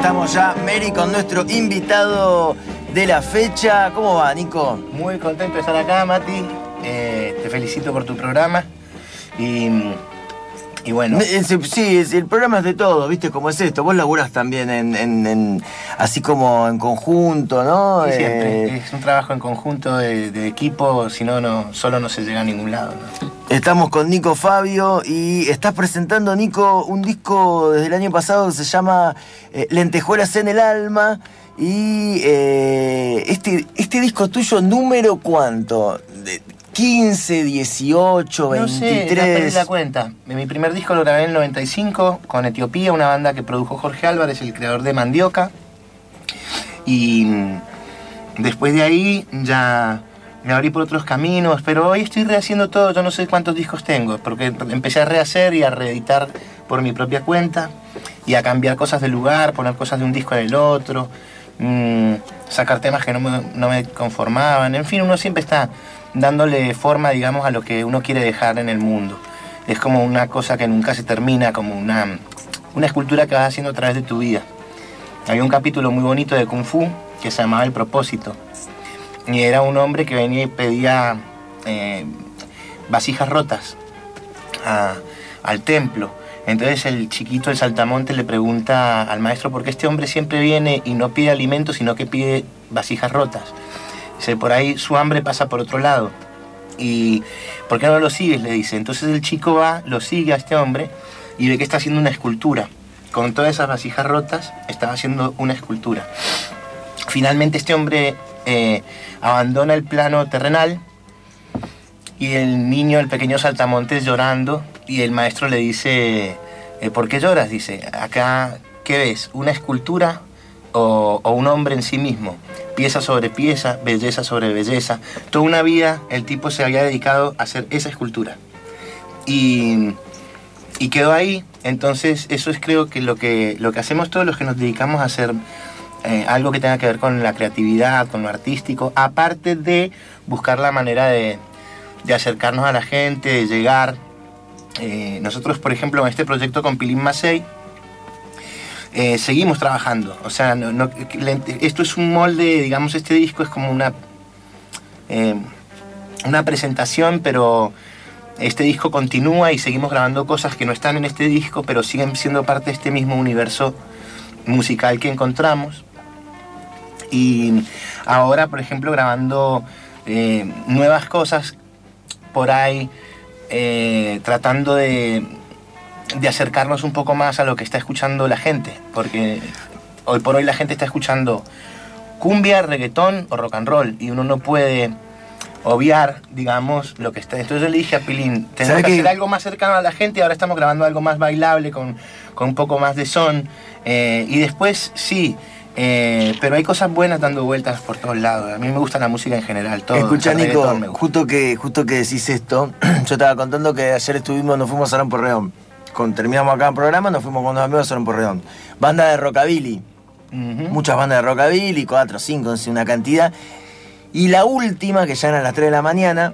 estamos ya, Mary, con nuestro invitado de la fecha. ¿Cómo va, Nico? Muy contento de estar acá, Mati. Te felicito por tu programa. Y bueno. Sí, el programa es de todo, ¿viste cómo es esto? Vos laburás también así como en conjunto, ¿no? Sí, siempre. Es un trabajo en conjunto de equipo, si no, solo no se llega a ningún lado, ¿no? Estamos con Nico Fabio y estás presentando, Nico, un disco desde el año pasado que se llama Lentejuelas en el Alma. Y este disco tuyo, ¿número cuánto? 15, 18, 23... No sé, ya perdí la cuenta. Mi primer disco lo grabé en el 95 con Etiopía, una banda que produjo Jorge Álvarez, el creador de Mandioca. Y después de ahí ya me abrí por otros caminos, pero hoy estoy rehaciendo todo. Yo no sé cuántos discos tengo, porque empecé a rehacer y a reeditar por mi propia cuenta y a cambiar cosas del lugar, poner cosas de un disco en el otro, sacar temas que no me conformaban. En fin, uno siempre está dándole forma, digamos, a lo que uno quiere dejar en el mundo. Es como una cosa que nunca se termina, como una escultura que vas haciendo a través de tu vida. Había un capítulo muy bonito de Kung Fu que se llamaba El Propósito. Y era un hombre que venía y pedía vasijas rotas al templo. Entonces el chiquito, el saltamonte, le pregunta al maestro por qué este hombre siempre viene y no pide alimento, sino que pide vasijas rotas. Dice, por ahí su hambre pasa por otro lado. ¿Y por qué no lo sigues?, le dice. Entonces el chico va, lo sigue a este hombre y ve que está haciendo una escultura. Con todas esas vasijas rotas, estaba haciendo una escultura. Finalmente este hombre abandona el plano terrenal y el niño, el pequeño saltamontes, llorando, y el maestro le dice, ¿por qué lloras? Dice, acá, ¿qué ves? ¿Una escultura o un hombre en sí mismo? Pieza sobre pieza, belleza sobre belleza. Toda una vida el tipo se había dedicado a hacer esa escultura. Y quedó ahí. Entonces eso es, creo que lo que hacemos todos los que nos dedicamos a hacer algo que tenga que ver con la creatividad, con lo artístico, aparte de buscar la manera de acercarnos a la gente, de llegar. Nosotros, por ejemplo, en este proyecto con Pilín Macei, seguimos trabajando. O sea, esto es un molde, digamos, este disco es como una presentación, pero este disco continúa y seguimos grabando cosas que no están en este disco, pero siguen siendo parte de este mismo universo musical que encontramos. Y ahora, por ejemplo, grabando nuevas cosas por ahí, tratando de acercarnos un poco más a lo que está escuchando la gente, porque hoy por hoy la gente está escuchando cumbia, reggaetón o rock and roll, y uno no puede obviar, digamos, lo que está. Entonces yo le dije a Pilín, tenemos que hacer algo más cercano a la gente, y ahora estamos grabando algo más bailable, con un poco más de son, y después sí, pero hay cosas buenas dando vueltas por todos lados. A mí me gusta la música en general, todo. Escucha, Nico, justo que decís esto, yo estaba contando que ayer nos fuimos a Salón Porreón. Terminamos acá el programa, nos fuimos con unos amigos a Salón Porreón. Banda de rockabilly. Muchas bandas de rockabilly, 4, 5, no sé, una cantidad. Y la última, que ya eran las 3 de la mañana,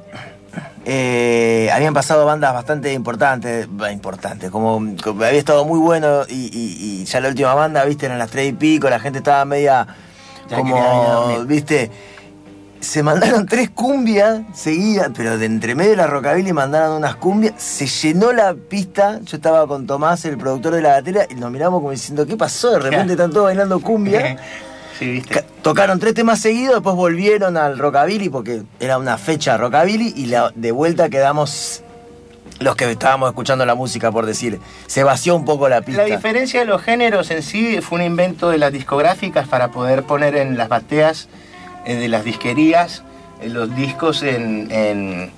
habían pasado bandas bastante importantes, como había estado muy bueno, y ya la última banda, viste, eran las 3 y pico, la gente estaba media ya como, viste, se mandaron 3 cumbias seguidas, pero de entre medio de la rockabilly mandaron unas cumbias, se llenó la pista. Yo estaba con Tomás, el productor de la gatera, y nos miramos como diciendo, ¿qué pasó? De repente están todos bailando cumbia. Sí, ¿viste? Tocaron 3 temas seguidos, después volvieron al rockabilly porque era una fecha rockabilly, y de vuelta quedamos los que estábamos escuchando la música, por decir. Se vació un poco la pista. La diferencia de los géneros en sí fue un invento de las discográficas para poder poner en las bateas de las disquerías los discos en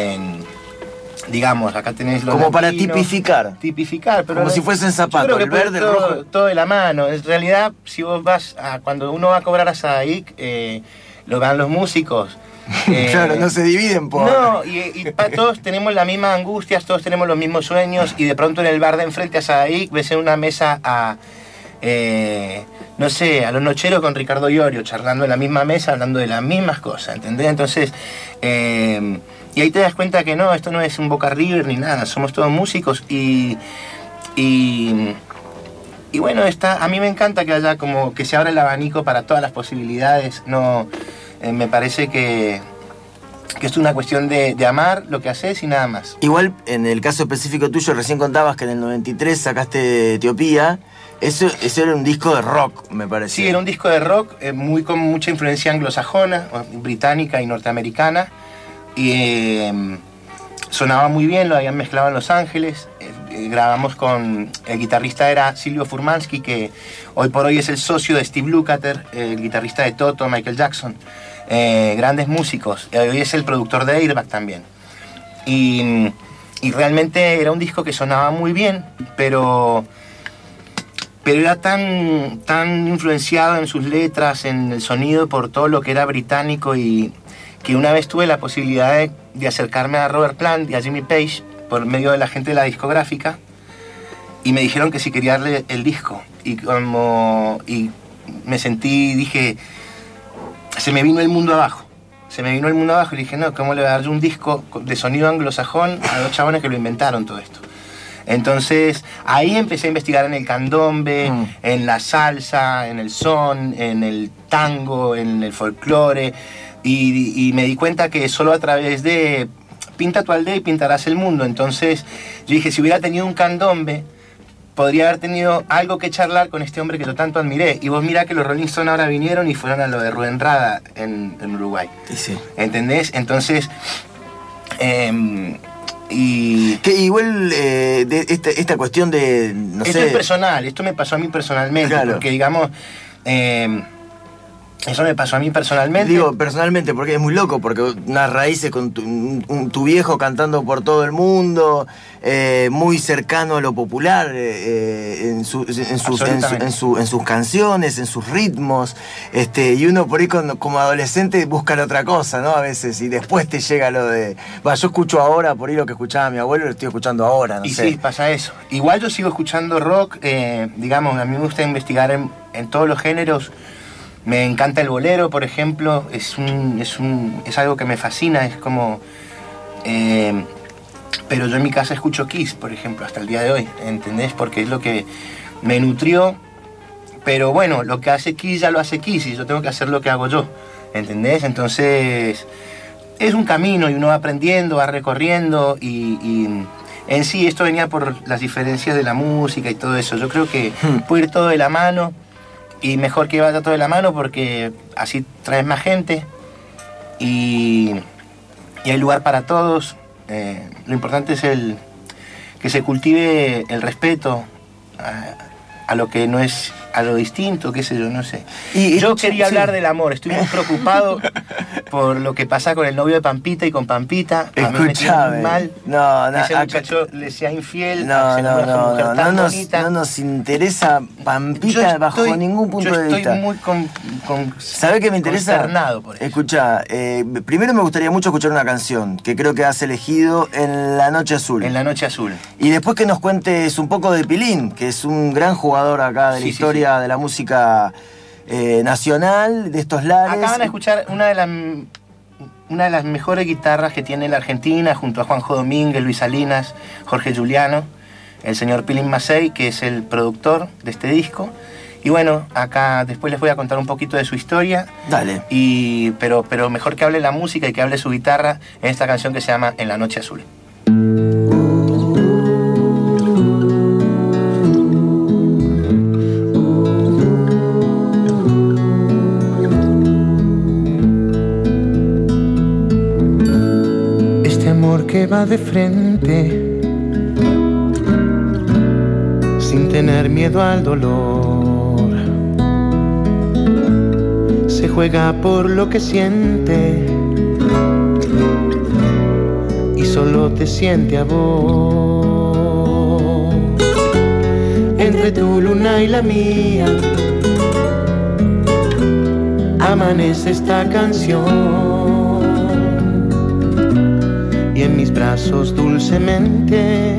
digamos, acá tenés los como latinos, para tipificar, pero como si fuesen zapatos, el verde, el rojo, todo de la mano. En realidad, si vos vas cuando uno va a cobrar a Sadaic, lo dan los músicos. Claro, no se dividen por... No, y todos tenemos las mismas angustias, todos tenemos los mismos sueños, y de pronto en el bar de enfrente a Sadaic ves en una mesa no sé, a los nocheros con Ricardo Iorio, charlando en la misma mesa, hablando de las mismas cosas, ¿entendés? Entonces, y ahí te das cuenta que no, esto no es un Boca River ni nada, somos todos músicos, y Y bueno, a mí me encanta que haya como que se abra el abanico para todas las posibilidades. No, me parece que es una cuestión de amar lo que haces y nada más. Igual, en el caso específico tuyo, recién contabas que en el 93 sacaste Etiopía. Eso era un disco de rock, me parece. Sí, era un disco de rock con mucha influencia anglosajona, británica y norteamericana. Y sonaba muy bien, lo habían mezclado en Los Ángeles. Grabamos con... El guitarrista era Silvio Furmansky, que hoy por hoy es el socio de Steve Lukather, el guitarrista de Toto, Michael Jackson. Grandes músicos. Hoy es el productor de Airbag también. Y realmente era un disco que sonaba muy bien, pero era tan influenciado en sus letras, en el sonido, por todo lo que era británico, y que una vez tuve la posibilidad de acercarme a Robert Plant y a Jimmy Page por medio de la gente de la discográfica, y me dijeron que si quería darle el disco. Y me sentí, dije, se me vino el mundo abajo. Y dije, no, ¿cómo le voy a dar yo un disco de sonido anglosajón a dos chabones que lo inventaron todo esto? Entonces ahí empecé a investigar en el candombe, en la salsa, en el son, en el tango, en el folclore, y me di cuenta que solo a través de pinta tu aldea y pintarás el mundo. Entonces yo dije, si hubiera tenido un candombe, podría haber tenido algo que charlar con este hombre que yo tanto admiré. Y vos mirá que los Rolling Stones ahora vinieron y fueron a lo de Rubén Rada en Uruguay. Sí. ¿Entendés? Entonces... Y que igual esta cuestión de, no esto sé... es personal, esto me pasó a mí personalmente, claro. Porque digamos, eso me pasó a mí personalmente. Digo personalmente porque es muy loco, porque unas raíces con tu viejo cantando por todo el mundo, muy cercano a lo popular, en sus canciones, en sus ritmos, y uno por ahí como adolescente busca la otra cosa, ¿no? A veces, y después te llega lo de... yo escucho ahora, por ahí lo que escuchaba mi abuelo, lo estoy escuchando ahora, no sé. Sí, pasa eso. Igual yo sigo escuchando rock, digamos, a mí me gusta investigar en todos los géneros. Me encanta el bolero, por ejemplo, es algo que me fascina, es como... pero yo en mi casa escucho Kiss, por ejemplo, hasta el día de hoy, ¿entendés? Porque es lo que me nutrió, pero bueno, lo que hace Kiss ya lo hace Kiss y yo tengo que hacer lo que hago yo, ¿entendés? Entonces, es un camino y uno va aprendiendo, va recorriendo y en sí esto venía por las diferencias de la música y todo eso. Yo creo que puede ir todo de la mano. Y mejor que vaya todo de la mano porque así traes más gente y hay lugar para todos. Lo importante es que se cultive el respeto a lo que no es, a lo distinto, qué sé yo, no sé. Y yo quería hablar del amor, estoy muy preocupado por lo que pasa con el novio de Pampita y con Pampita. A mí me tiene muy mal. Ese muchacho le sea infiel. No nos interesa Pampita bajo ningún punto de vista. Yo estoy muy ¿sabés qué me interesa? Concernado por eso. Escuchá, primero me gustaría mucho escuchar una canción que creo que has elegido, En la Noche Azul. En la Noche Azul. Y después que nos cuentes un poco de Pilín, que es un gran jugador acá de la historia de la música nacional, de estos lares. Acá van a escuchar una de las mejores guitarras que tiene la Argentina, junto a Juanjo Domínguez, Luis Salinas, Jorge Giuliano, el señor Pilín Massey, que es el productor de este disco. Y bueno, acá después les voy a contar un poquito de su historia. Dale. Pero mejor que hable la música y que hable su guitarra en esta canción que se llama En la Noche Azul. Que va de frente sin tener miedo al dolor, se juega por lo que siente y solo te siente a vos. Entre tu luna y la mía amanece esta canción. Y en mis brazos dulcemente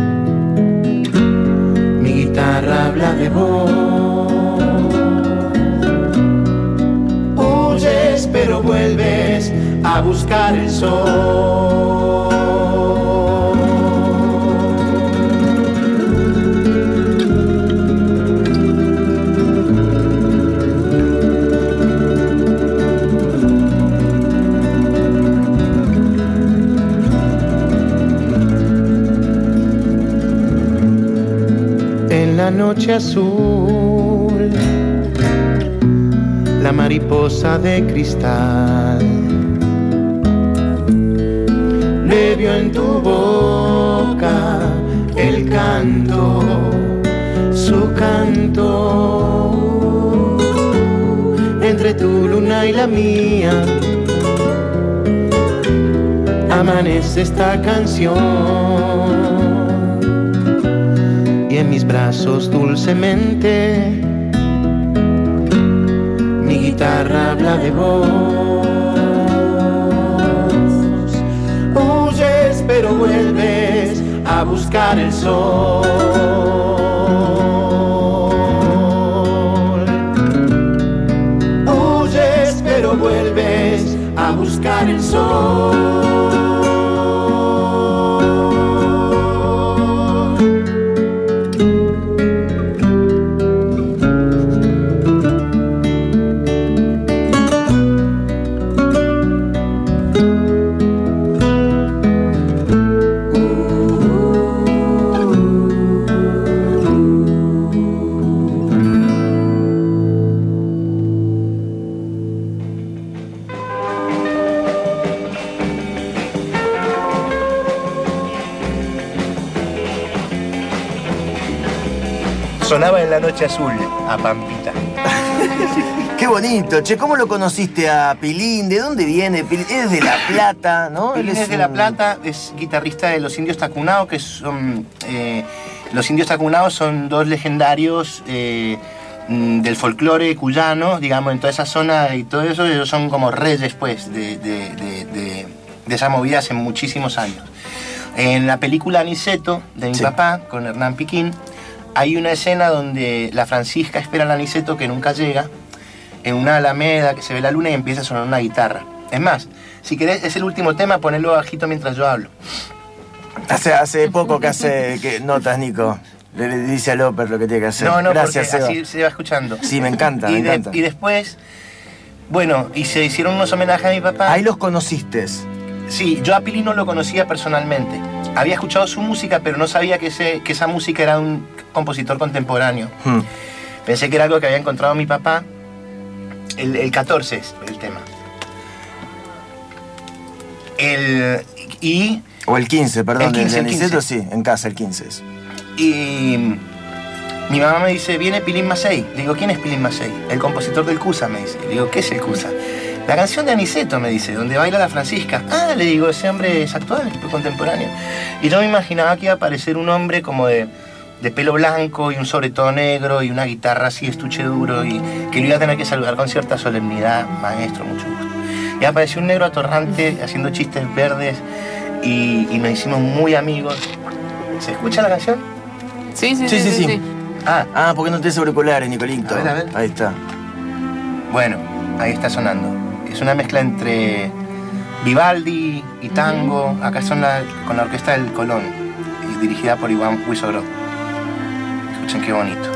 mi guitarra habla de vos. Huyes pero vuelves a buscar el sol. la noche azul, la mariposa de cristal bebió en tu boca el canto, su canto. Entre tu luna y la mía amanece esta canción, y en mis brazos dulcemente mi guitarra habla de vos. Huyes pero vuelves a buscar el sol. Huyes pero vuelves a buscar el sol. Sonaba en la noche azul a Pampita. Qué bonito. Che, ¿cómo lo conociste a Pilín? ¿De dónde viene Pilín? Es de La Plata, ¿no? Pilín es de La Plata, es guitarrista de Los Indios Tacunao, que son... Los Indios Tacunao son dos legendarios del folclore cuyano, digamos, en toda esa zona y todo eso. Ellos son como reyes, pues, de esa movida hace muchísimos años. En la película Aniceto, de mi papá, con Hernán Piquín, hay una escena donde la Francisca espera al Aniceto que nunca llega, en una alameda que se ve la luna y empieza a sonar una guitarra. Es más, si querés, es el último tema, ponelo bajito mientras yo hablo. Hace poco que notas, Nico. Le dice a López lo que tiene que hacer. No, gracias, porque Seba. así se va escuchando. Sí, me encanta, me encanta. Y después, bueno, y se hicieron unos homenajes a mi papá. Ahí los conociste. Sí, yo a Pilín no lo conocía personalmente. Había escuchado su música, pero no sabía que esa música era un compositor contemporáneo. Pensé que era algo que había encontrado mi papá. El 14 es el tema. O el 15, perdón. El 15, el Aniceto, sí, en casa el 15 es. Y mi mamá me dice, viene Pilín Macei. Le digo, ¿quién es Pilín Macei? El compositor del Cusa, me dice. Le digo, ¿qué es el Cusa? La canción de Aniceto, me dice, donde baila la Francisca. Ah, le digo, ese hombre es actual, es contemporáneo. Y yo me imaginaba que iba a aparecer un hombre como de pelo blanco y un sobretodo negro y una guitarra así, estuche duro, y que lo iba a tener que saludar con cierta solemnidad. Maestro, mucho gusto. Y apareció un negro atorrante haciendo chistes verdes y nos hicimos muy amigos. ¿Se escucha la canción? Sí. Ah, ¿por qué no tenés auriculares, Nicolito? A ver. Ahí está. Bueno, ahí está sonando. Es una mezcla entre Vivaldi y tango. Acá son con la orquesta del Colón, y dirigida por Iván Huizogró. Escuchen qué bonito.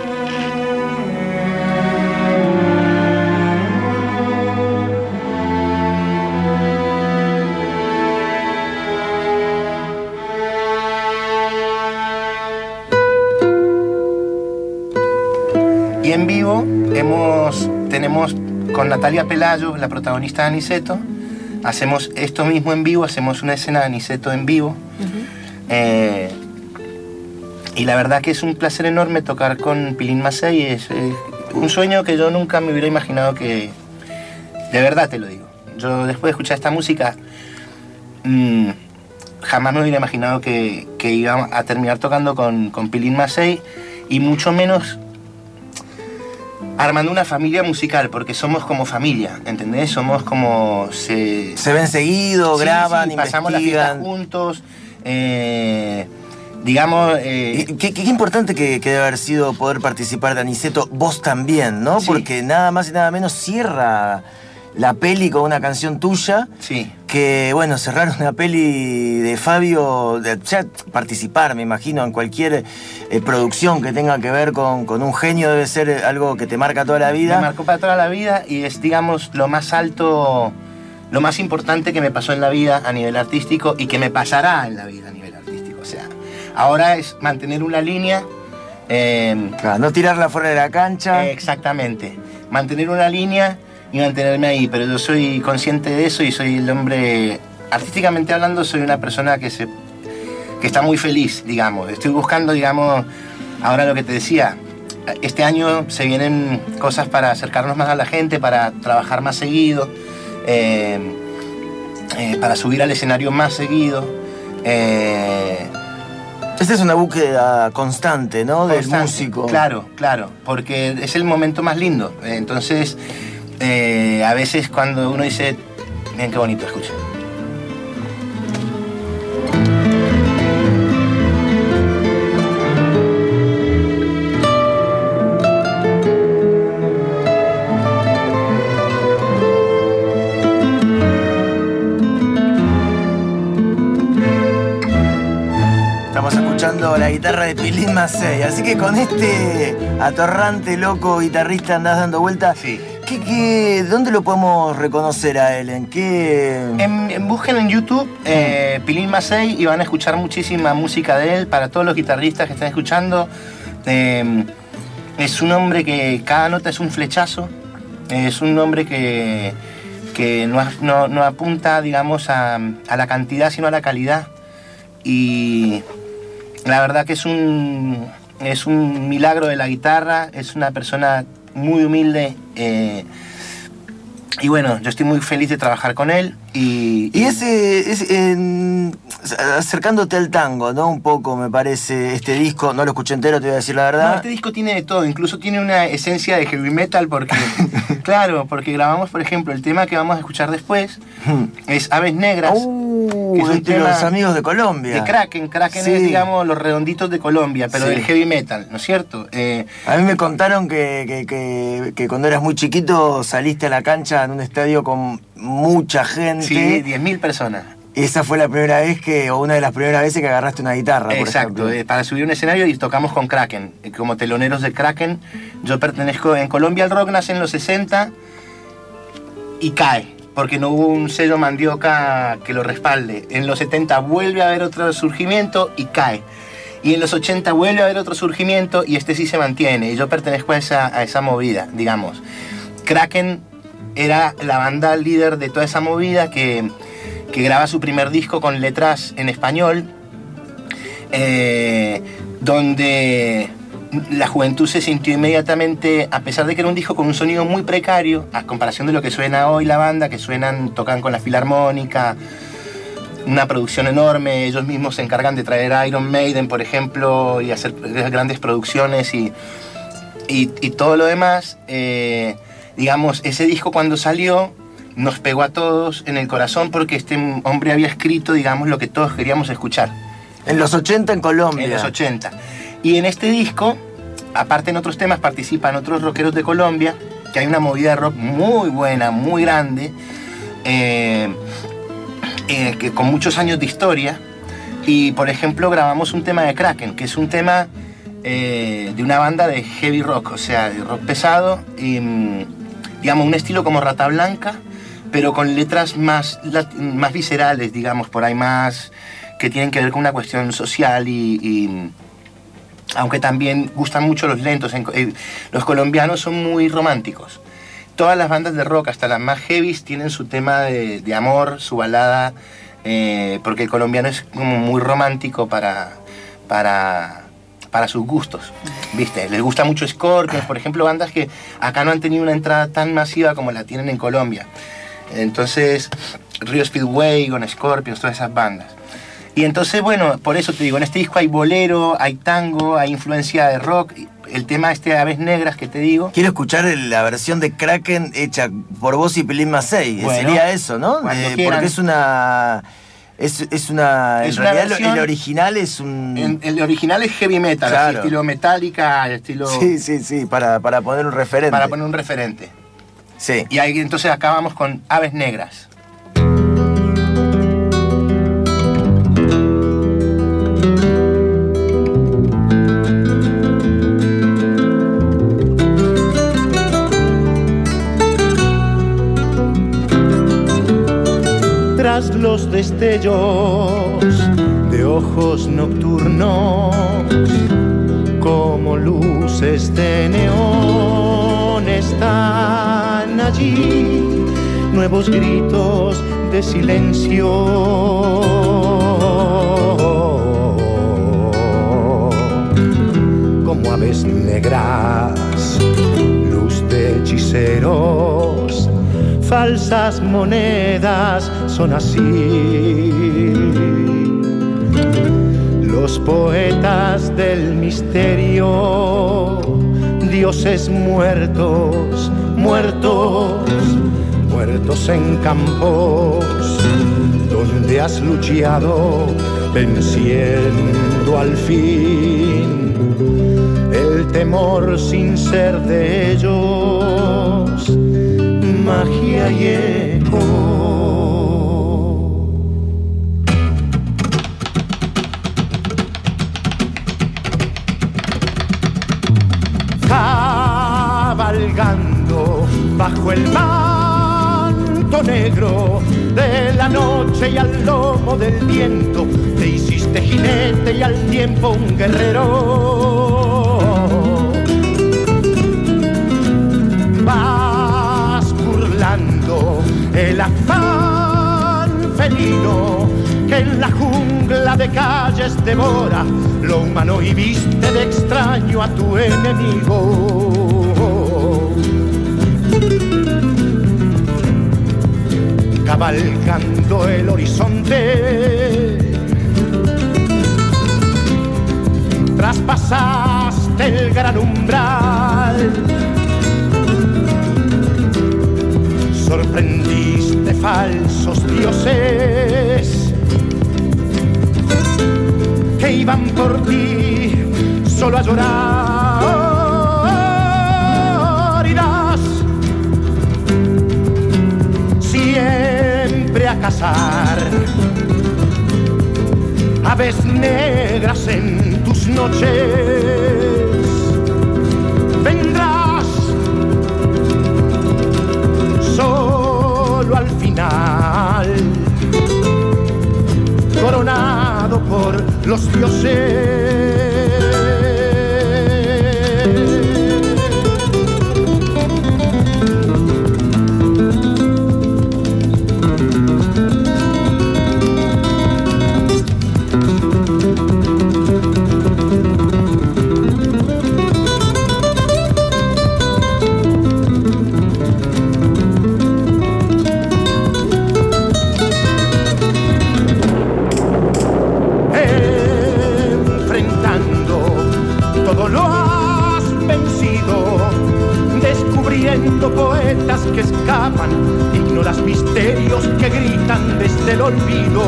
Y en vivo tenemos con Natalia Pelayo, la protagonista de Aniceto, hacemos esto mismo en vivo, hacemos una escena de Aniceto en vivo. Y la verdad que es un placer enorme tocar con Pilín Macei. Es un sueño que yo nunca me hubiera imaginado que... De verdad te lo digo. Yo después de escuchar esta música, jamás me hubiera imaginado que iba a terminar tocando con Pilín Macei, y mucho menos armando una familia musical, porque somos como familia, ¿entendés? Somos como... Se ven seguido, graban, pasamos las fiestas juntos, digamos... Qué importante que debe haber sido poder participar de Aniceto, vos también, ¿no? Sí. Porque nada más y nada menos cierra la peli con una canción tuya. Sí. Que, bueno, cerrar una peli de Fabio, participar, me imagino, en cualquier producción que tenga que ver con un genio debe ser algo que te marca toda la vida. Me marcó para toda la vida, y es, digamos, lo más alto, lo más importante que me pasó en la vida a nivel artístico, y que me pasará en la vida a nivel artístico. O sea, ahora es mantener una línea Claro, no tirarla fuera de la cancha. Exactamente. Mantener una línea y mantenerme ahí. Pero yo soy consciente de eso y soy el hombre... Artísticamente hablando, soy una persona que está muy feliz, digamos. Estoy buscando, digamos, ahora lo que te decía, este año se vienen cosas para acercarnos más a la gente, para trabajar más seguido, para subir al escenario más seguido. Esta es una búsqueda constante, ¿no? Del músico. Claro, porque es el momento más lindo. Entonces, a veces cuando uno dice, miren qué bonito, escucha. La guitarra de Pilín Macei, así que con este atorrante, loco guitarrista andás dando vueltas. Sí. ¿Dónde lo podemos reconocer a él? ¿En qué? Busquen en YouTube Pilín Macei y van a escuchar muchísima música de él. Para todos los guitarristas que están escuchando, es un hombre que cada nota es un flechazo, es un hombre que no apunta, digamos, a la cantidad, sino a la calidad. Y la verdad que es un milagro de la guitarra, es una persona muy humilde y bueno, yo estoy muy feliz de trabajar con él. Acercándote al tango, ¿no? Un poco me parece este disco, no lo escuché entero, te voy a decir la verdad. No, este disco tiene de todo, incluso tiene una esencia de heavy metal porque, claro, porque grabamos, por ejemplo, el tema que vamos a escuchar después, es Aves Negras. Que es un tema de los amigos de Colombia. De Kraken. Kraken sí. Es, digamos, los redonditos de Colombia, pero sí, del heavy metal, ¿no es cierto? A mí me contaron que cuando eras muy chiquito saliste a la cancha en un estadio con mucha gente. Sí, 10.000 personas. Esa fue la primera vez o una de las primeras veces que agarraste una guitarra, exacto, por ejemplo. Para subir un escenario y tocamos con Kraken, como teloneros de Kraken. Yo pertenezco, en Colombia el rock nace en los 60 y cae, porque no hubo un sello Mandioca que lo respalde. En los 70 vuelve a haber otro surgimiento y cae. Y en los 80 vuelve a haber otro surgimiento y este sí se mantiene. Y yo pertenezco a esa movida, digamos. Kraken era la banda líder de toda esa movida que graba su primer disco con letras en español, donde la juventud se sintió inmediatamente, a pesar de que era un disco con un sonido muy precario, a comparación de lo que suena hoy la banda, que tocan con la filarmónica, una producción enorme, ellos mismos se encargan de traer a Iron Maiden, por ejemplo, y hacer grandes producciones y todo lo demás. Digamos, ese disco cuando salió nos pegó a todos en el corazón porque este hombre había escrito, digamos, lo que todos queríamos escuchar. En los 80 en Colombia. En los 80. Y en este disco, aparte en otros temas, participan otros rockeros de Colombia, que hay una movida de rock muy buena, muy grande, que con muchos años de historia. Y, por ejemplo, grabamos un tema de Kraken, que es un tema de una banda de heavy rock, o sea, de rock pesado, digamos, un estilo como Rata Blanca, pero con letras más viscerales, digamos, por ahí más que tienen que ver con una cuestión social y aunque también gustan mucho los lentos. Los colombianos son muy románticos. Todas las bandas de rock, hasta las más heavies, tienen su tema de amor, su balada, porque el colombiano es como muy romántico para sus gustos, ¿viste? Les gusta mucho Scorpions, por ejemplo, bandas que acá no han tenido una entrada tan masiva como la tienen en Colombia. Entonces, Río Speedway, con Scorpions, todas esas bandas. Y entonces, bueno, por eso te digo, en este disco hay bolero, hay tango, hay influencia de rock. El tema de Aves Negras que te digo. Quiero escuchar la versión de Kraken hecha por vos y Pilín Macei. Bueno, sería eso, ¿no? Porque es una... en realidad versión, el original es un... El original es heavy metal, claro. Así, estilo Metallica, estilo... Sí, para poner un referente. Para poner un referente. Sí. Y ahí entonces acá vamos con Aves Negras. Tras los destellos de ojos nocturnos como luces de neón están allí, nuevos gritos de silencio. Como aves negras, luz de hechiceros, falsas monedas son así. Los poetas del misterio, dioses muertos, muertos, muertos en campos donde has luchado, venciendo al fin el temor sin ser de ellos, magia y eco. Cabalgando bajo el manto negro de la noche y al lomo del viento, te hiciste jinete y al tiempo un guerrero. Vas burlando el afán felino que en la jungla de calles devora lo humano y viste de extraño a tu enemigo. Cabalgando el horizonte, traspasaste el gran umbral, sorprendiste falsos dioses que iban por ti solo a llorar. Irás siempre a cazar aves negras en tus noches. Vendrás solo al final, coronado por los dioses. Poetas que escapan, ignoras misterios que gritan desde el olvido.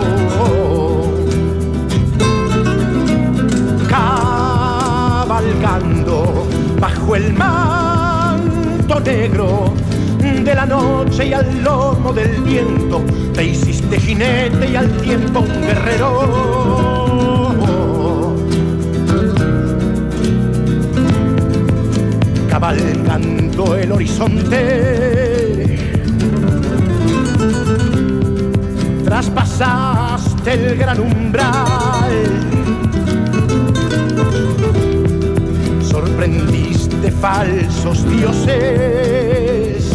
Cabalgando bajo el manto negro de la noche y al lomo del viento, te hiciste jinete y al tiempo un guerrero. Cabalgando el horizonte, traspasaste el gran umbral, sorprendiste falsos dioses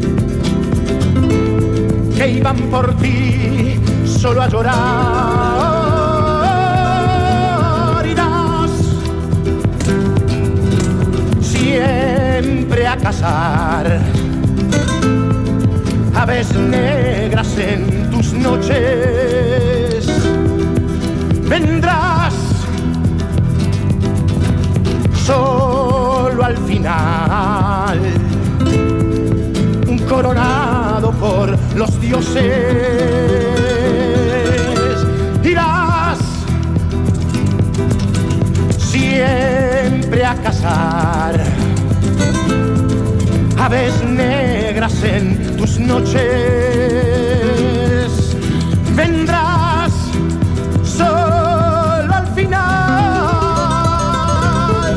que iban por ti solo a llorar. Siempre a cazar aves negras en tus noches. Vendrás solo al final, coronado por los dioses. Irás siempre a cazar aves negras en tus noches. Vendrás solo al final,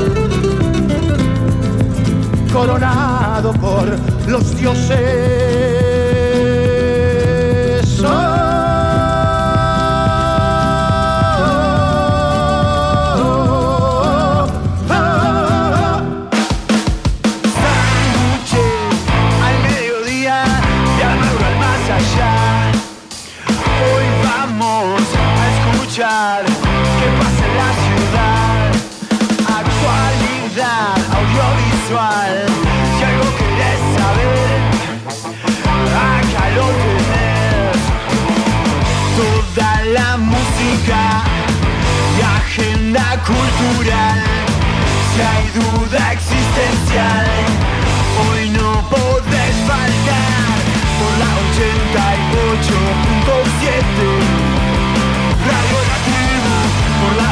coronado por los dioses. duda existencial, hoy no podés faltar por la 88.7. Radio La Tribu por la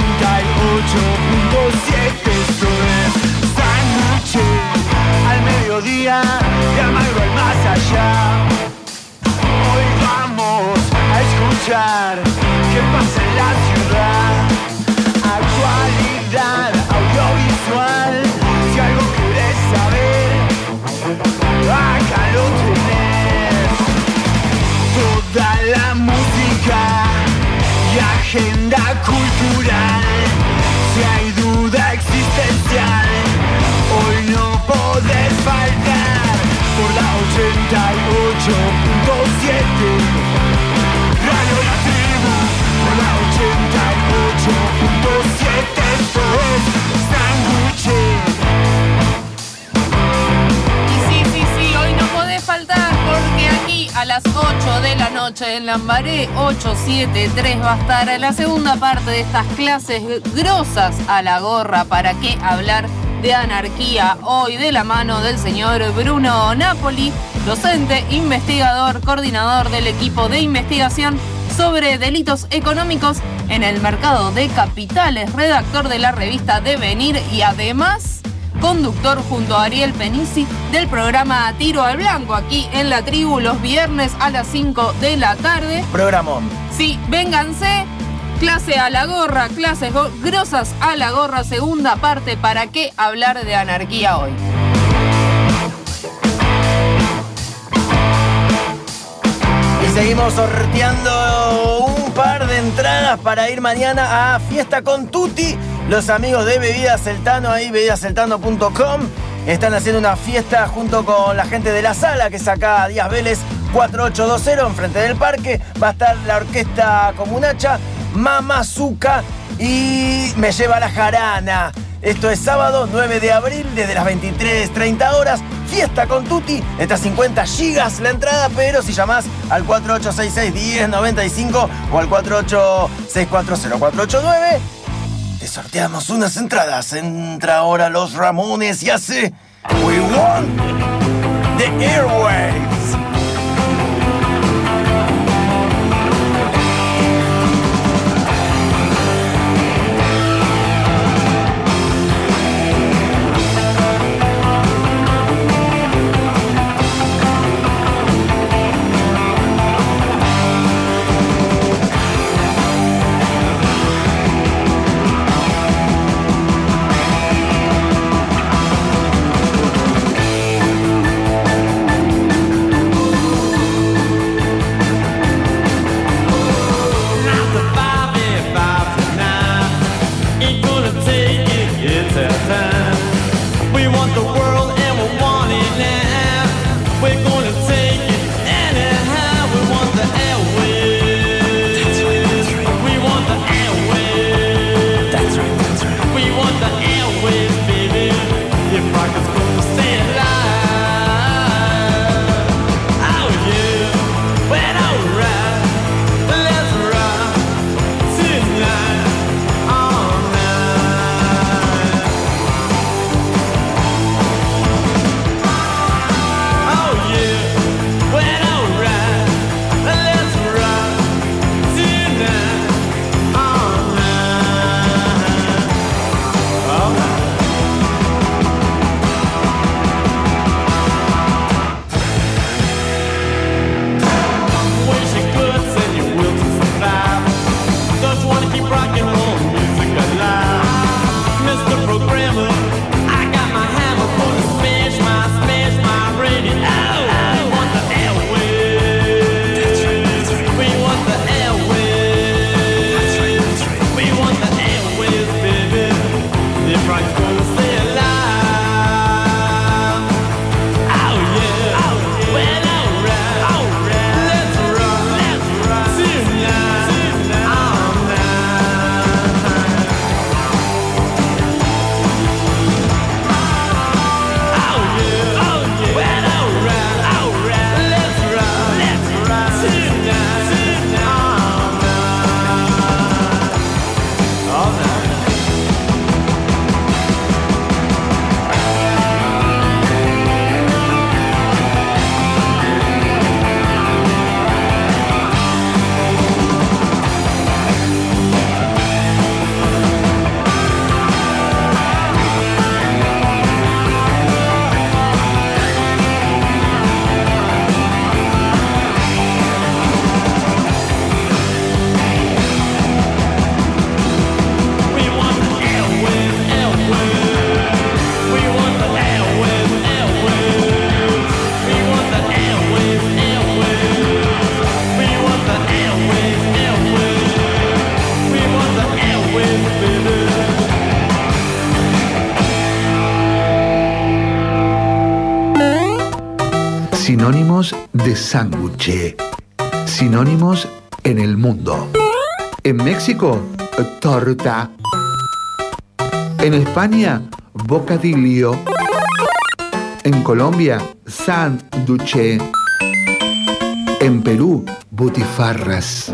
88.7. Esto es Sándwich al mediodía, de Almagro al más allá. Hoy vamos a escuchar qué pasa en la ciudad. Actualidad audiovisual, si algo querés saber, acá lo tenés. Toda la música y agenda cultural, si hay duda existencial, hoy no podés faltar por la 88.7. Radio La Tribu por la 88.7. Esto es Sándwich. Sí, hoy no podés faltar porque aquí a las 8 de la noche en Lambaré 873 va a estar la segunda parte de estas clases grosas a la gorra. ¿Para qué hablar de anarquía? Hoy de la mano del señor Bruno Napoli, docente, investigador, coordinador del equipo de investigación sobre delitos económicos en el mercado de capitales, redactor de la revista Devenir y además conductor junto a Ariel Penisi del programa Tiro al Blanco aquí en La Tribu los viernes a las 5 de la tarde. Programón. Sí, vénganse. Clase a la gorra, clases grosas a la gorra, segunda parte. ¿Para qué hablar de anarquía hoy? Y seguimos sorteando un par de entradas para ir mañana a Fiesta con Tutti. Los amigos de Bebidas Celtano, ahí bebidaseltano.com, están haciendo una fiesta junto con la gente de La Sala, que es acá Díaz Vélez 4820, enfrente del parque. Va a estar la orquesta Comunacha, Mamazuca y Me Lleva la Jarana. Esto es sábado 9 de abril, desde las 23:30 horas. Fiesta con Tutti, está 50 gigas la entrada, pero si llamás al 4866-1095 o al 48640489, te sorteamos unas entradas. Entra ahora Los Ramones y hace We Want the Airwaves. Sinónimos de sándwich. Sinónimos en el mundo. En México, torta. En España, bocadillo. En Colombia, sándwich. En Perú, butifarras.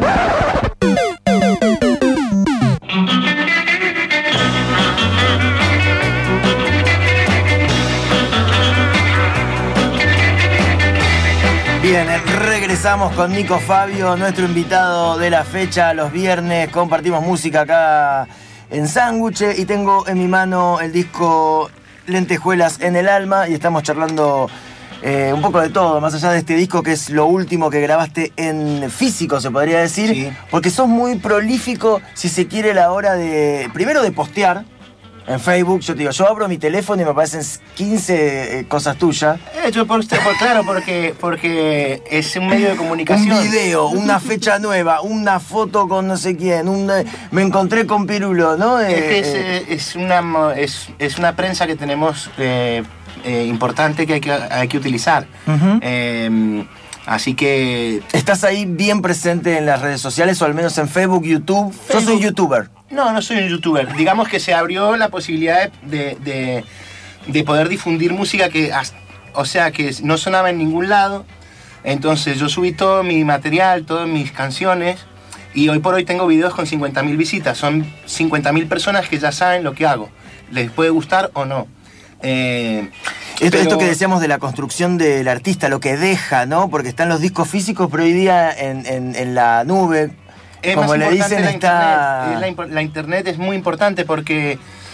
Bien, regresamos con Nico Fabio, nuestro invitado de la fecha. Los viernes compartimos música acá en Sándwich y tengo en mi mano el disco Lentejuelas en el alma y estamos charlando un poco de todo, más allá de este disco que es lo último que grabaste en físico, se podría decir, Sí. porque sos muy prolífico, si se quiere, a la hora de, primero de postear en Facebook. Yo te digo, yo abro mi teléfono y me aparecen 15 cosas tuyas. Claro, porque es un medio de comunicación. Un video, una fecha nueva, una foto con no sé quién, me encontré con Pirulo, ¿no? Es una prensa que tenemos importante que hay que utilizar. Uh-huh. Así que... ¿Estás ahí bien presente en las redes sociales o al menos en Facebook, YouTube? Yo soy youtuber. No soy un youtuber. Digamos que se abrió la posibilidad de poder difundir música que no sonaba en ningún lado. Entonces yo subí todo mi material, todas mis canciones, y hoy por hoy tengo videos con 50.000 visitas. Son 50.000 personas que ya saben lo que hago. Les puede gustar o no. Esto que decíamos de la construcción del artista, lo que deja, ¿no? Porque están los discos físicos, pero hoy día en la nube, como le dicen, está... La internet es muy importante porque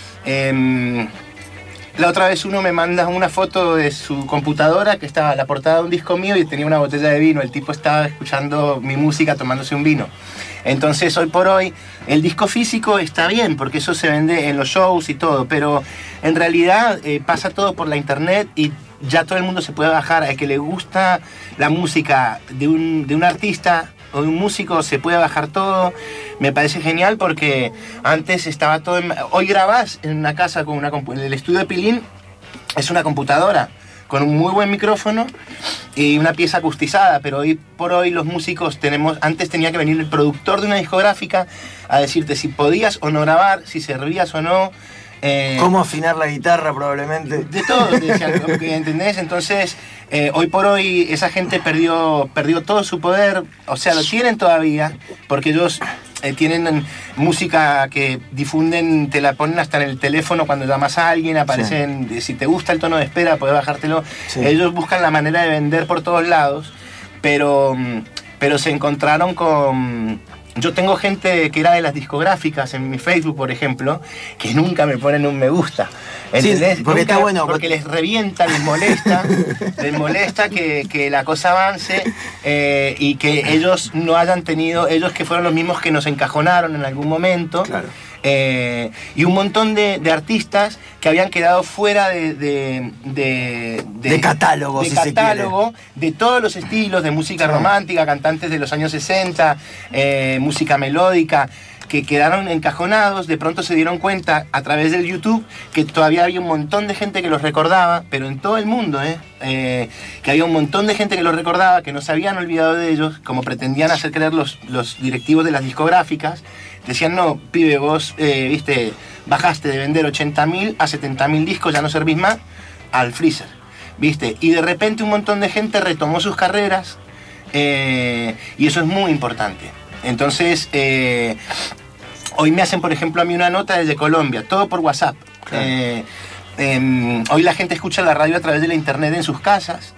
la otra vez uno me manda una foto de su computadora que estaba a la portada de un disco mío y tenía una botella de vino. El tipo estaba escuchando mi música tomándose un vino. Entonces, hoy por hoy, el disco físico está bien, porque eso se vende en los shows y todo, pero en realidad pasa todo por la internet y ya todo el mundo se puede bajar. Al que le gusta la música de un artista o de un músico, se puede bajar todo. Me parece genial porque antes estaba todo... Hoy grabás en una casa con el estudio de Pilín es una computadora con un muy buen micrófono y una pieza acustizada, pero hoy por hoy los músicos antes tenía que venir el productor de una discográfica a decirte si podías o no grabar, si servías o no. ¿Cómo afinar la guitarra probablemente? De todo, decían, ¿entendés? Entonces, hoy por hoy esa gente perdió todo su poder, o sea, lo tienen todavía, porque ellos tienen música que difunden, te la ponen hasta en el teléfono cuando llamas a alguien, aparecen, sí. Si te gusta el tono de espera, puedes bajártelo. Sí. Ellos buscan la manera de vender por todos lados, pero se encontraron con... Yo tengo gente que era de las discográficas en mi Facebook, por ejemplo, que nunca me ponen un me gusta. ¿Entendés? Sí, porque nunca, está bueno. Porque les revienta, les molesta que la cosa avance y que ellos no hayan tenido, ellos que fueron los mismos que nos encajonaron en algún momento. Claro. Y un montón de artistas que habían quedado fuera de catálogo, de todos los estilos, de música romántica, cantantes de los años 60, música melódica, que quedaron encajonados. De pronto se dieron cuenta a través del YouTube que todavía había un montón de gente que los recordaba, pero en todo el mundo, que había un montón de gente que los recordaba, que no se habían olvidado de ellos, como pretendían hacer creer los directivos de las discográficas. Decían, no, pibe, vos, bajaste de vender 80.000 a 70.000 discos, ya no servís más, al freezer, ¿viste? Y de repente un montón de gente retomó sus carreras y eso es muy importante. Entonces, hoy me hacen, por ejemplo, a mí una nota desde Colombia, todo por WhatsApp. Claro. Hoy la gente escucha la radio a través de la internet en sus casas.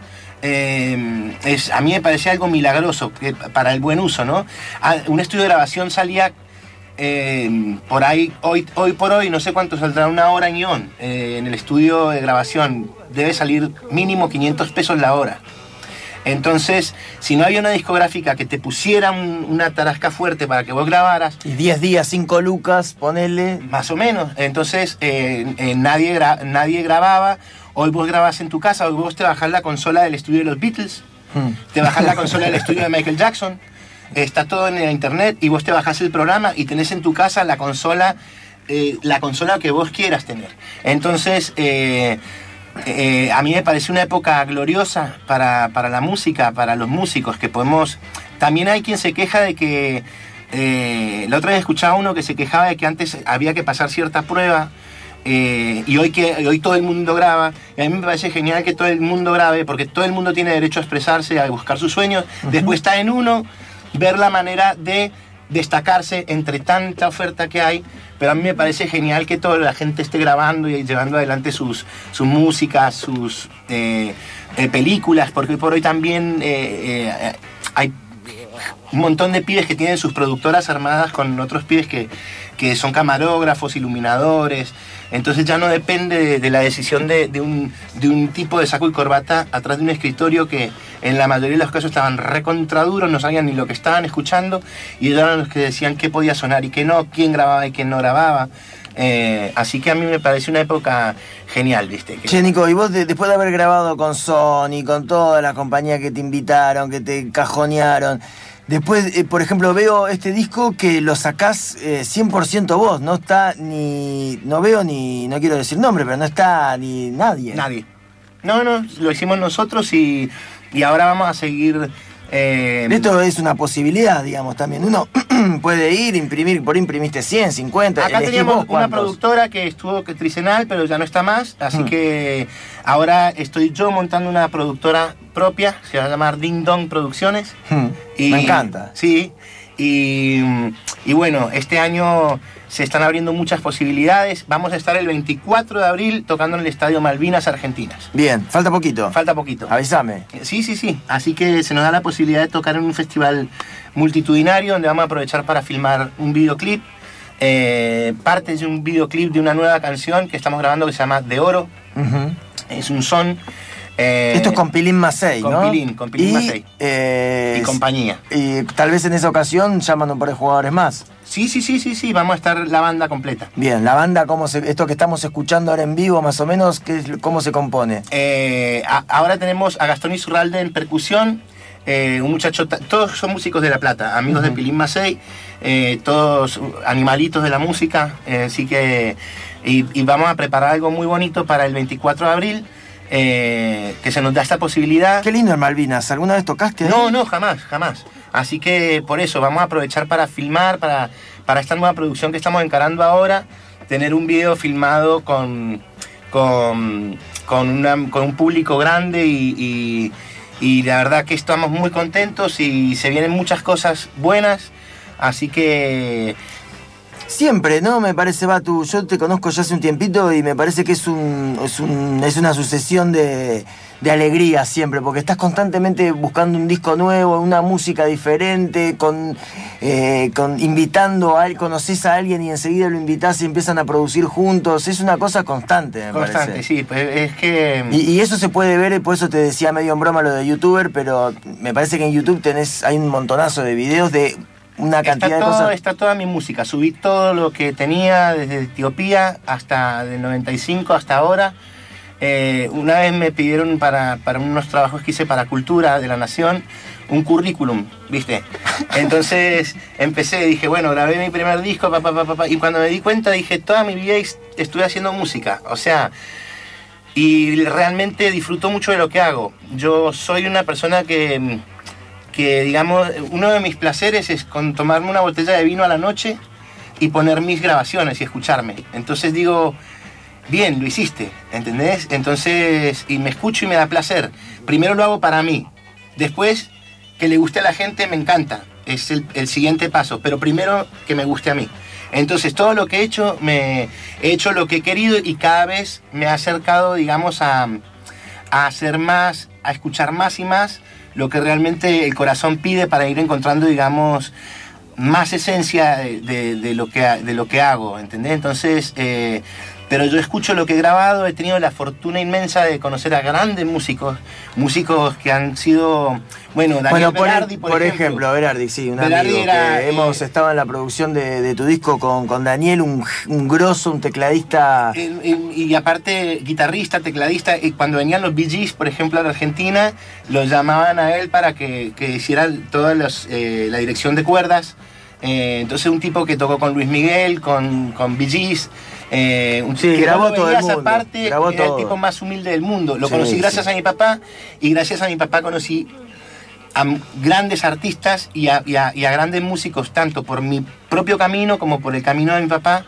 A mí me parecía algo milagroso para el buen uso, ¿no? Un estudio de grabación salía por ahí, hoy por hoy, no sé cuánto saldrá, 1 hora en guión. En el estudio de grabación debe salir mínimo 500 pesos la hora. Entonces, si no había una discográfica que te pusiera una tarasca fuerte para que vos grabaras... Y 10 días, 5 lucas, ponele... Más o menos. Entonces, nadie grababa. Hoy vos grabás en tu casa, hoy vos te bajás la consola del estudio de los Beatles, te bajás la consola del estudio de Michael Jackson, está todo en la internet y vos te bajás el programa y tenés en tu casa la consola que vos quieras tener. Entonces... A mí me parece una época gloriosa para la música, para los músicos, que podemos... También hay quien se queja de que... la otra vez escuchaba uno que se quejaba de que antes había que pasar cierta prueba y hoy todo el mundo graba. Y a mí me parece genial que todo el mundo grabe, porque todo el mundo tiene derecho a expresarse, a buscar sus sueños. Después está en uno ver la manera de destacarse entre tanta oferta que hay. Pero a mí me parece genial que toda la gente esté grabando y llevando adelante sus músicas, sus películas, porque hoy por hoy también hay un montón de pibes que tienen sus productoras armadas con otros pibes que son camarógrafos, iluminadores. Entonces ya no depende de la decisión de un tipo de saco y corbata atrás de un escritorio que en la mayoría de los casos estaban recontraduros, no sabían ni lo que estaban escuchando, y ellos eran los que decían qué podía sonar y qué no, quién grababa y quién no grababa. Así que a mí me parece una época genial, ¿viste? Che, Nico, y vos después de haber grabado con Sony, con todas las compañías que te invitaron, que te cajonearon, después, por ejemplo, veo este disco que lo sacás 100% vos, no está ni... No veo ni... No quiero decir nombre, pero no está ni nadie. Nadie. No, lo hicimos nosotros y ahora vamos a seguir... Esto es una posibilidad, digamos, también. Uno puede ir, imprimir, por imprimiste 100, 50. Acá teníamos una productora que estuvo tricenal, pero ya no está más, así que ahora estoy yo montando una productora propia, se va a llamar Ding Dong Producciones. Me encanta. Sí, y bueno, este año se están abriendo muchas posibilidades. Vamos a estar el 24 de abril tocando en el Estadio Malvinas Argentinas. Bien, falta poquito. Falta poquito. Avísame. Sí. Así que se nos da la posibilidad de tocar en un festival multitudinario donde vamos a aprovechar para filmar un videoclip. Partes de un videoclip de una nueva canción que estamos grabando que se llama De Oro. Es un son... Esto es con Pilín Macei, ¿no? Con Pilín Macei. Y compañía. Y tal vez en esa ocasión llaman un par de jugadores más. Sí, vamos a estar la banda completa. Bien, la banda, esto que estamos escuchando ahora en vivo, más o menos, ¿cómo se compone? Ahora tenemos a Gastón Isurralde en percusión, un muchacho, todos son músicos de La Plata, amigos de Pilín Macei, todos animalitos de la música, así que... Y vamos a preparar algo muy bonito para el 24 de abril, que se nos da esta posibilidad. Qué lindo en Malvinas, ¿alguna vez tocaste ahí? No, jamás. Así que por eso vamos a aprovechar para filmar, para esta nueva producción que estamos encarando ahora, tener un video filmado con un público grande y la verdad que estamos muy contentos y se vienen muchas cosas buenas, así que... Siempre, ¿no? Me parece, Batu, yo te conozco ya hace un tiempito y me parece que es una sucesión de alegría siempre, porque estás constantemente buscando un disco nuevo, una música diferente, invitando a él, conoces a alguien y enseguida lo invitás y empiezan a producir juntos. Es una cosa constante, me parece. Constante, sí, pues es que... Y eso se puede ver, por eso te decía medio en broma lo de YouTuber, pero me parece que en YouTube hay un montonazo de videos de... una cantidad de cosas. Está toda mi música, subí todo lo que tenía desde Etiopía hasta del 95 hasta ahora. Una vez me pidieron para unos trabajos que hice para Cultura de la Nación un currículum, ¿viste? Entonces dije, bueno, grabé mi primer disco, y cuando me di cuenta dije, toda mi vida estuve haciendo música, o sea, y realmente disfruto mucho de lo que hago. Yo soy una persona que digamos, uno de mis placeres es tomarme una botella de vino a la noche y poner mis grabaciones y escucharme. Entonces digo, bien, lo hiciste, ¿entendés? Entonces, y me escucho y me da placer. Primero lo hago para mí, después que le guste a la gente me encanta, es el siguiente paso, pero primero que me guste a mí. Entonces todo lo que he hecho lo que he querido y cada vez me ha acercado, digamos, a hacer más, a escuchar más y más lo que realmente el corazón pide para ir encontrando, digamos, más esencia de lo que hago, ¿entendés? Entonces, pero yo escucho lo que he grabado, he tenido la fortuna inmensa de conocer a grandes músicos que han sido, bueno, Daniel Berardi, por ejemplo, Berardi, sí, un Berardi amigo que hemos estado en la producción de tu disco con Daniel, un grosso, un tecladista. Y aparte, guitarrista, tecladista, y cuando venían los Bee Gees, por ejemplo, a la Argentina, lo llamaban a él para que hiciera toda la dirección de cuerdas. Entonces un tipo que tocó con Luis Miguel, con Bee Gees, Sí, que grabó no todo el veías mundo, aparte, grabó era el todo. tipo más humilde del mundo. Lo Sí, conocí gracias sí. a mi papá, y gracias a mi papá conocí a grandes artistas y a grandes músicos, tanto por mi propio camino como por el camino de mi papá.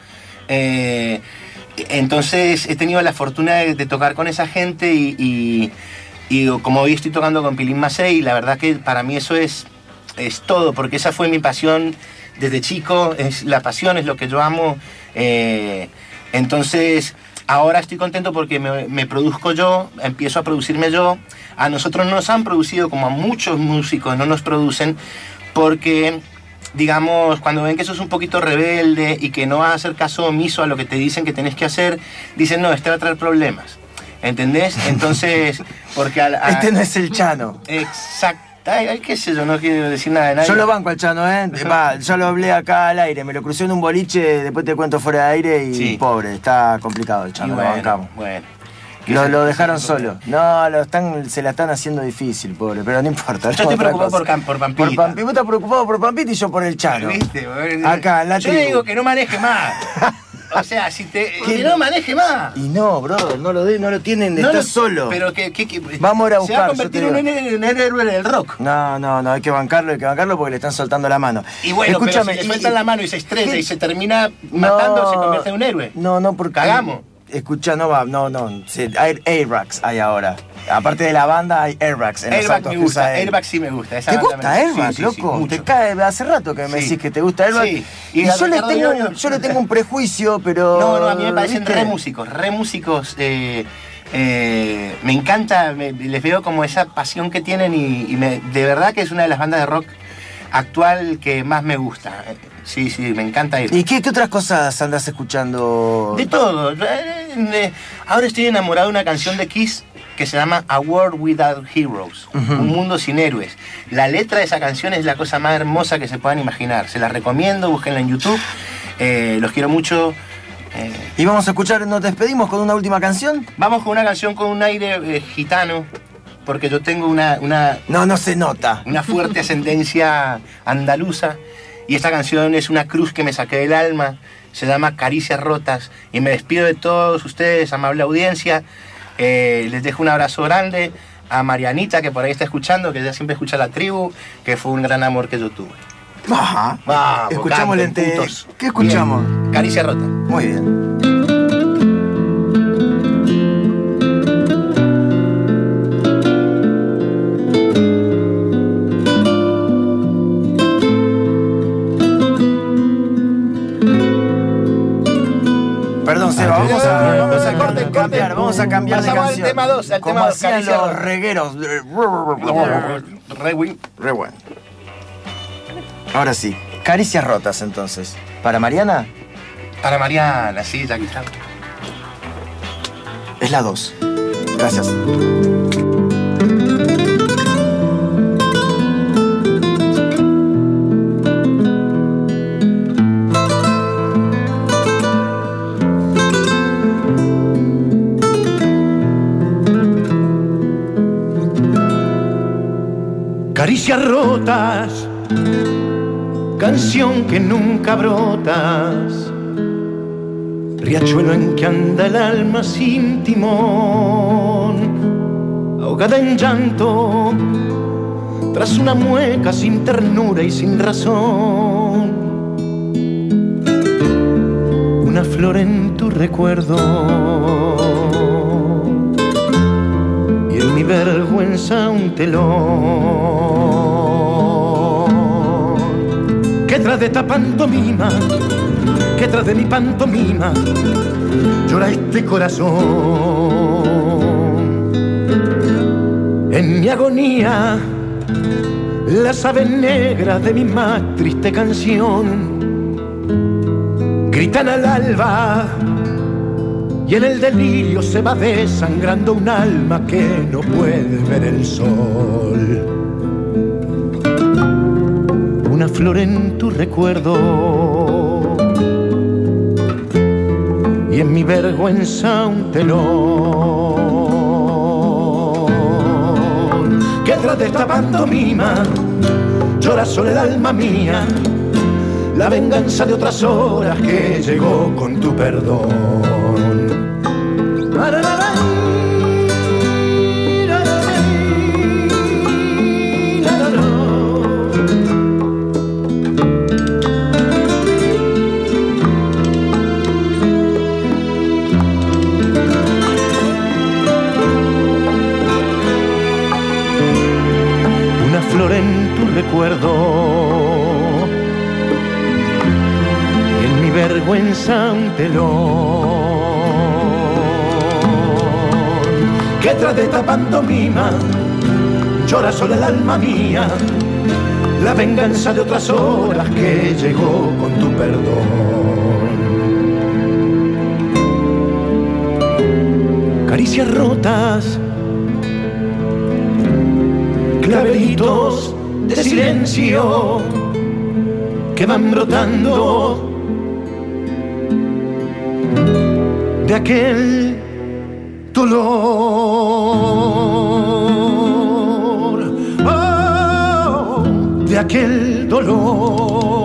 Entonces he tenido la fortuna de tocar con esa gente y como hoy estoy tocando con Pilín Macei, la verdad que para mí eso es todo, porque esa fue mi pasión desde chico, la pasión es lo que yo amo. Entonces ahora estoy contento porque me produzco yo, empiezo a producirme yo. A nosotros no nos han producido, como a muchos músicos no nos producen, porque, digamos, cuando ven que sos un poquito rebelde y que no vas a hacer caso omiso a lo que te dicen que tenés que hacer, dicen, no, este va a traer problemas. ¿Entendés? Entonces, porque Este no es el Chano. Exacto. Ay, qué sé yo, no quiero decir nada de nadie. Yo lo banco al Chano, ¿eh? Va, yo lo hablé acá al aire, me lo crucé en un boliche, después te cuento fuera de aire y Sí. pobre, está complicado el Y Chano, lo bueno, bancamos. bueno. Lo dejaron solo. No, se la están haciendo difícil, pobre, pero no importa. Yo estoy preocupado por Pampita. Por Pampita. Vos estás preocupado por Pampita y yo por el Chano. ¿Viste? Acá, en la Yo tribu. le digo que no maneje más. O sea, que no maneje más. Y no, brother, no lo tienen, No, estás no, solo. Pero Vamos a ir a se va a buscar, convertir yo te en un héroe del rock. No, hay que bancarlo porque le están soltando la mano. Y bueno, escúchame, pero si le sueltan la mano y se estrella ¿qué? y se termina matando, se convierte en un héroe. No, porque... Cagamos. Escucha, sí, hay airbags hay ahora. Aparte de la banda, hay airbags en los Airbag autos me que usa gusta, él. Airbag sí me gusta. Esa ¿Te banda gusta me- Airbag, sí, loco? mucho. Te cae, hace rato que me Sí. decís que te gusta Airbag. Sí. Y Y a yo le Ricardo Iorio- tengo un prejuicio, pero... No, a mí me parecen ¿viste? re músicos. Me encanta, les veo como esa pasión que tienen y de verdad que es una de las bandas de rock actual que más me gusta. Sí, me encanta ir. ¿Y qué otras cosas andas escuchando? De todo. Ahora estoy enamorado de una canción de Kiss que se llama A World Without Heroes, Un mundo sin héroes. La letra de esa canción es la cosa más hermosa que se puedan imaginar. Se la recomiendo, búsquenla en YouTube. Los quiero mucho. Y vamos a escuchar, nos despedimos con una última canción. Vamos con una canción con un aire gitano, porque yo tengo una No se nota. fuerte ascendencia andaluza, y esta canción es una cruz que me saqué del alma, se llama Caricias Rotas, y me despido de todos ustedes, amable audiencia. Les dejo un abrazo grande a Marianita, que por ahí está escuchando, que ella siempre escucha La Tribu, que fue un gran amor que yo tuve. Ajá. Vamos, Escuchamos canten, lente. putos. ¿Qué escuchamos? Caricia Rota. Muy bien. Perdón, Seba, vamos a cambiar de Pasamos al canción. tema 2, al Como tema 2, hacían Caricia los Rota. regueros. Re bueno. Ahora sí, caricias rotas entonces. ¿Para Mariana? Para Mariana, sí, ya que está. Es la 2. Gracias. Caricias rotas, canción que nunca brotas, riachuelo en que anda el alma sin timón, ahogada en llanto, tras una mueca sin ternura y sin razón, una flor en tu recuerdo y en mi vergüenza un telón. Que tras de esta pantomima, que tras de mi pantomima, llora este corazón. En mi agonía, las aves negras de mi más triste canción gritan al alba, y en el delirio se va desangrando un alma que no puede ver el sol. Una flor en tu recuerdo y en mi vergüenza un telón. Que tras de esta pantomima llora solo el alma mía, la venganza de otras horas que llegó con tu perdón. Una flor en tu recuerdo, y en mi vergüenza un telón, que tras de esta pantomima llora sola el alma mía, la venganza de otras horas que llegó con tu perdón. Caricias rotas, clavelitos de silencio que van brotando de aquel dolor, oh, de aquel dolor.